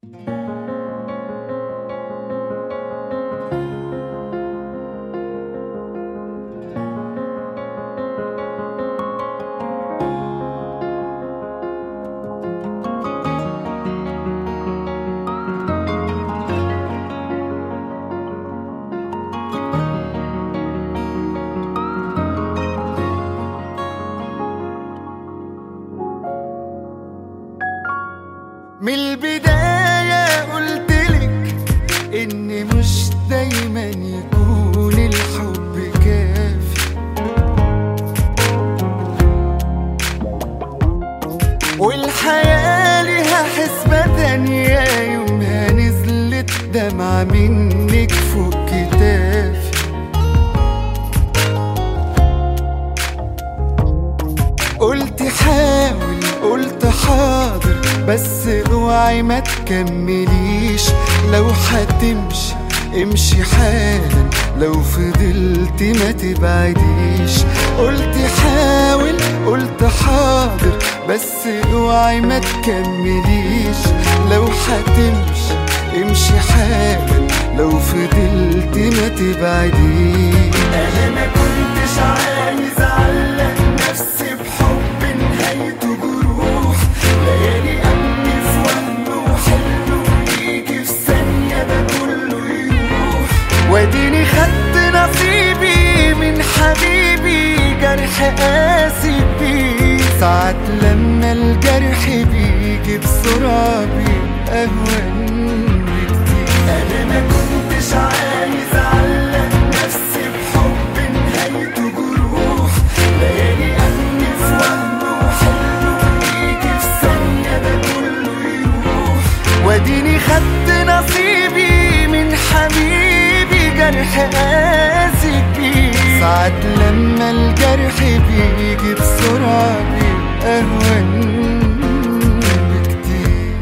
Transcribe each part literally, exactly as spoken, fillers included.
من البداية قلتلك إن مش دايما يكون الحب كافي، والحياة لها حسبة تانية يومها نزلت دمعة منك فوق كتافي. قلت حاول قلت حاضر بس اوعي ما تكمليش، لو هتمشي امشي حالا لو فضلت ما تبعديش. قلت حاول قلت حاضر بس اوعي ما تكمليش، لو هتمشي امشي حالا لو فضلت ما تبعديش. انا ما كنتش عايز اعلق نفسي بحب نهايته جروح، ليالي امني في وهم وحلم ويجي في ثانيه ده كله يروح، واديني خدت نصيبي من حبيبي جرح قاسي بيه. ساعات لما الجرح بيجي بسرعه بيبقى اهون بكتير. انا ما كنتش عايز اعلق نفسي بحب نهايته جروح، ليالي امني في وهم وحلم ويجي في ثانيه ده كله يروح، واديني خدت نصيبي من حبيبي جرح قاسي بيه. ساعات لما الجرح بيجي بسرعه بيبقى اهون بكتير.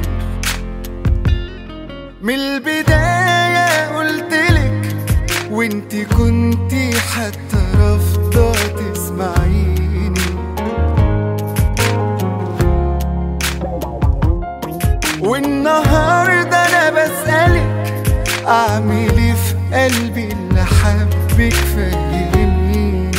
من البداية قلتلك وانتي كنتي حتى رافضة تسمعيني، والنهاردة انا بسألك اعمل ايه في قلبي اللي حبك فهميني.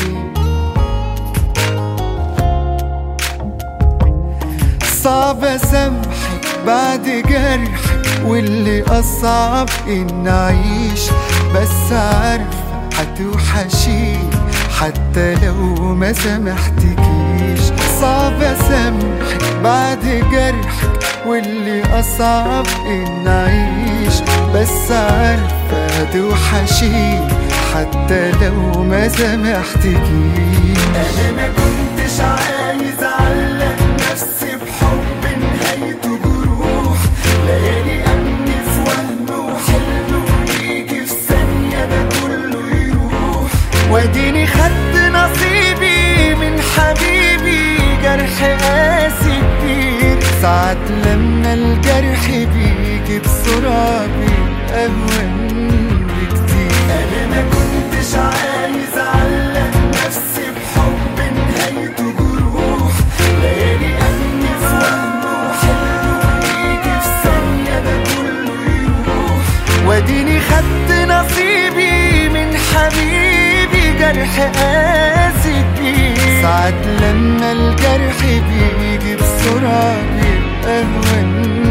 صعب اسامحك بعد جرحك واللي أصعب إن أعيش، بس عارفة هتوحشيني حتى لو ما سامحتكيش. صعب أسامحك بعد جرحك واللي أصعب إن أعيش، بس عارفة هتوحشيني حتى لو ما سامحتكيش. أنا ما كنتش عايز أعلق نفسي بحب نهايته جروح، ليالي امني في وهم وحلم ويجي في ثانيه ده كله يروح، واديني خدت نصيبي من حبيبي جرح قاسي كتير. ساعات لما الجرح بيجي بسرعه بيبقى اهون بكتير. انا ما كنتش عايز اعلق نفسي بحب نهايته جروح، ليالي امني في وهم وحلم ويجي في ثانيه ده كله يروح، واديني خدت نصيبي من حبيبي جرح قاسي بيه. ساعات لما الجرح بيجي بسرعه بيبقى اهون